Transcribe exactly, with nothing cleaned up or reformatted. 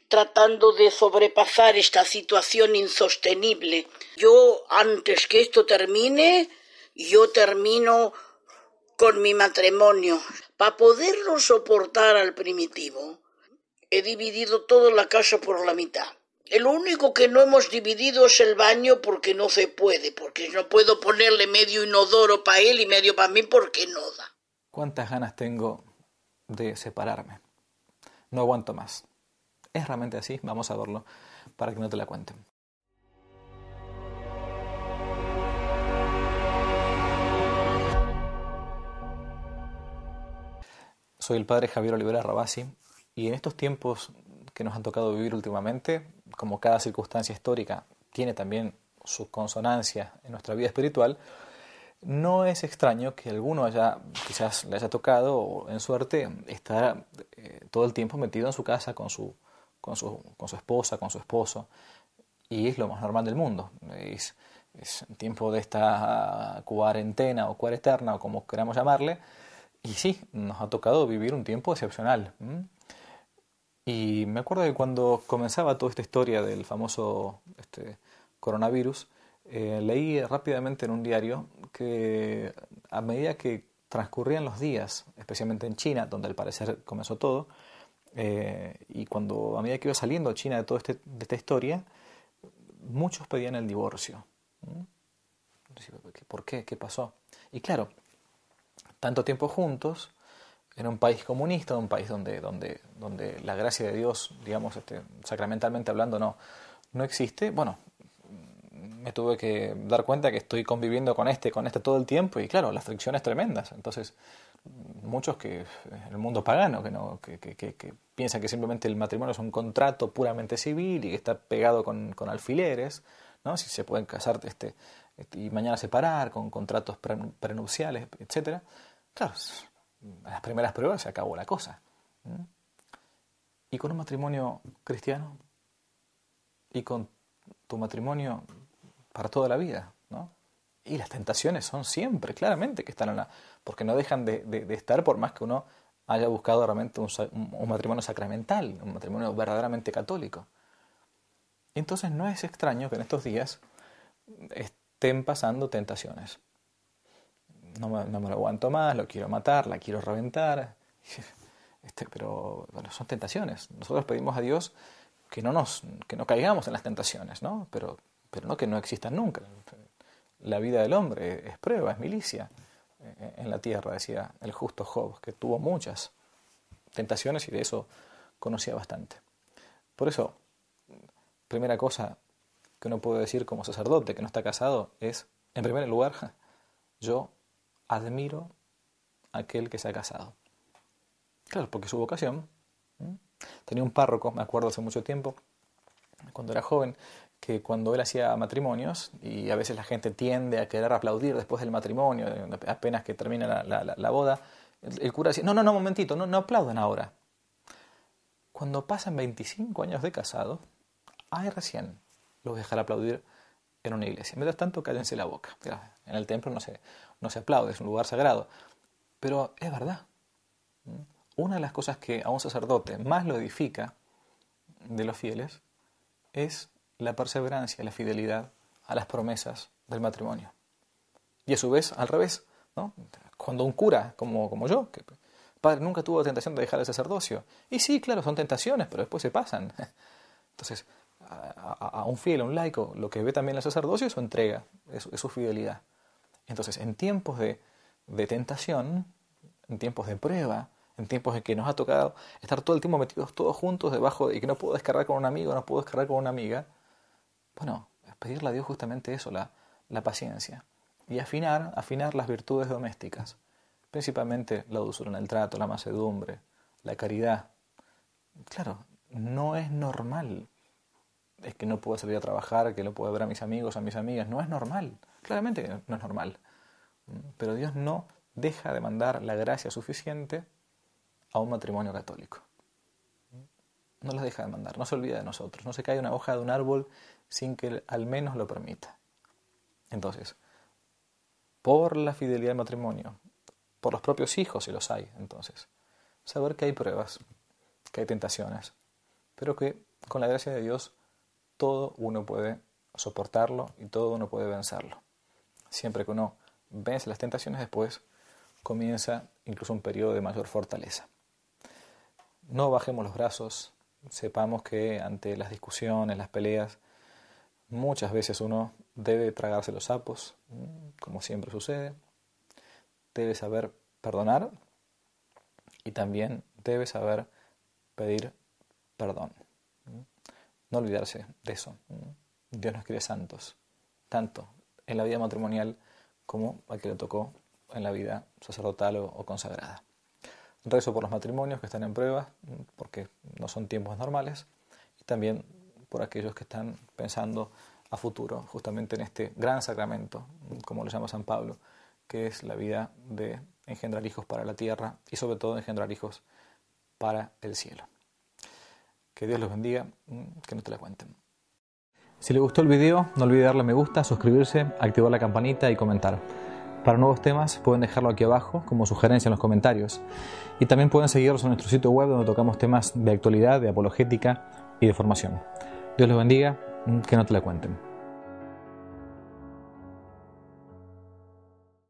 tratando de sobrepasar esta situación insostenible. Yo, antes que esto termine, yo termino con mi matrimonio. Para poderlo soportar al primitivo, he dividido toda la casa por la mitad. El único que no hemos dividido es el baño, porque no se puede, porque no puedo ponerle medio inodoro para él y medio para mí porque no da. ¿Cuántas ganas tengo de separarme? No aguanto más. ¿Es realmente así? Vamos a verlo para que no te la cuenten. Soy el padre Javier Olivera Rabasi y en estos tiempos que nos han tocado vivir últimamente, como cada circunstancia histórica tiene también su consonancia en nuestra vida espiritual, no es extraño que alguno haya, quizás le haya tocado, o en suerte, estar eh, todo el tiempo metido en su casa con su, con su, con su esposa, con su esposo, y es lo más normal del mundo. Es, es un tiempo de esta cuarentena o cuareterna, o como queramos llamarle, y sí, nos ha tocado vivir un tiempo excepcional. ¿Mm? Y me acuerdo que cuando comenzaba toda esta historia del famoso este, coronavirus, eh, leí rápidamente en un diario que a medida que transcurrían los días, especialmente en China, donde al parecer comenzó todo, eh, y cuando a medida que iba saliendo China de toda este, de esta historia, muchos pedían el divorcio. ¿Mm? ¿Por qué? ¿Qué pasó? Y claro, tanto tiempo juntos, en un país comunista, un país donde, donde, donde la gracia de Dios, digamos, este, sacramentalmente hablando, no, no existe, bueno, me tuve que dar cuenta que estoy conviviendo con este, con este todo el tiempo, y claro, las fricciones tremendas. Entonces, muchos que, en el mundo pagano, que, no, que, que, que, que piensan que simplemente el matrimonio es un contrato puramente civil y que está pegado con, con alfileres, ¿no? Si se pueden casar este, este, y mañana separar, con contratos prenupciales, etcétera. Claro, a las primeras pruebas se acabó la cosa. ¿Mm? Y con un matrimonio cristiano, y con tu matrimonio para toda la vida, ¿no? Y las tentaciones son siempre, claramente, que están en la... porque no dejan de, de, de estar, por más que uno haya buscado realmente un, un matrimonio sacramental, un matrimonio verdaderamente católico. Entonces no es extraño que en estos días estén pasando tentaciones. No me, no me lo aguanto más, lo quiero matar, la quiero reventar. Este, pero bueno, son tentaciones. Nosotros pedimos a Dios que no nos que no caigamos en las tentaciones, ¿no? Pero, pero no que no existan nunca. La vida del hombre es prueba, es milicia en la tierra, decía el justo Job, que tuvo muchas tentaciones y de eso conocía bastante. Por eso, primera cosa que uno puede decir como sacerdote que no está casado es, en primer lugar, yo admiro a aquel que se ha casado. Claro, porque su vocación. ¿Mm? Tenía un párroco, me acuerdo hace mucho tiempo, cuando era joven, que cuando él hacía matrimonios, y a veces la gente tiende a querer aplaudir después del matrimonio, apenas que termina la, la, la boda, el, el cura decía, no, no, no, un momentito, no, no aplaudan ahora. Cuando pasan veinticinco años de casado, ahí recién los dejar aplaudir en una iglesia. Mientras tanto, cállense la boca. En el templo no se, no se aplaude, es un lugar sagrado. Pero es verdad. Una de las cosas que a un sacerdote más lo edifica de los fieles es la perseverancia, la fidelidad a las promesas del matrimonio. Y a su vez, al revés, ¿no? Cuando un cura, como, como yo, que padre nunca tuvo tentación de dejar el sacerdocio. Y sí, claro, son tentaciones, pero después se pasan. Entonces, a, a, a un fiel, a un laico, lo que ve también el sacerdocio es su entrega, es, es su fidelidad. Entonces, en tiempos de, de tentación, en tiempos de prueba, en tiempos en que nos ha tocado estar todo el tiempo metidos todos juntos debajo de, y que no puedo descargar con un amigo, no puedo descargar con una amiga, bueno, es pedirle a Dios justamente eso, la, la paciencia. Y afinar, afinar las virtudes domésticas, principalmente la dulzura en el trato, la mansedumbre, la caridad. Claro, no es normal. Es que no puedo salir a trabajar, que no puedo ver a mis amigos, a mis amigas. No es normal. Claramente no es normal. Pero Dios no deja de mandar la gracia suficiente a un matrimonio católico. No los deja de mandar, no se olvida de nosotros. No se cae una hoja de un árbol sin que él al menos lo permita. Entonces, por la fidelidad del matrimonio, por los propios hijos, si los hay, entonces, saber que hay pruebas, que hay tentaciones, pero que con la gracia de Dios, todo uno puede soportarlo y todo uno puede vencerlo. Siempre que uno vence las tentaciones, después comienza incluso un periodo de mayor fortaleza. No bajemos los brazos, sepamos que ante las discusiones, las peleas, muchas veces uno debe tragarse los sapos, como siempre sucede, debe saber perdonar y también debe saber pedir perdón. No olvidarse de eso. Dios nos quiere santos, tanto en la vida matrimonial como al que le tocó en la vida sacerdotal o, o consagrada. Rezo por los matrimonios que están en prueba, porque no son tiempos normales, y también por aquellos que están pensando a futuro, justamente en este gran sacramento, como lo llama San Pablo, que es la vida de engendrar hijos para la tierra y sobre todo engendrar hijos para el cielo. Que Dios los bendiga, que no te la cuenten. Si les gustó el video, no olvide darle me gusta, suscribirse, activar la campanita y comentar. Para nuevos temas pueden dejarlo aquí abajo como sugerencia en los comentarios. Y también pueden seguirnos en nuestro sitio web donde tocamos temas de actualidad, de apologética y de formación. Dios los bendiga, que no te la cuenten.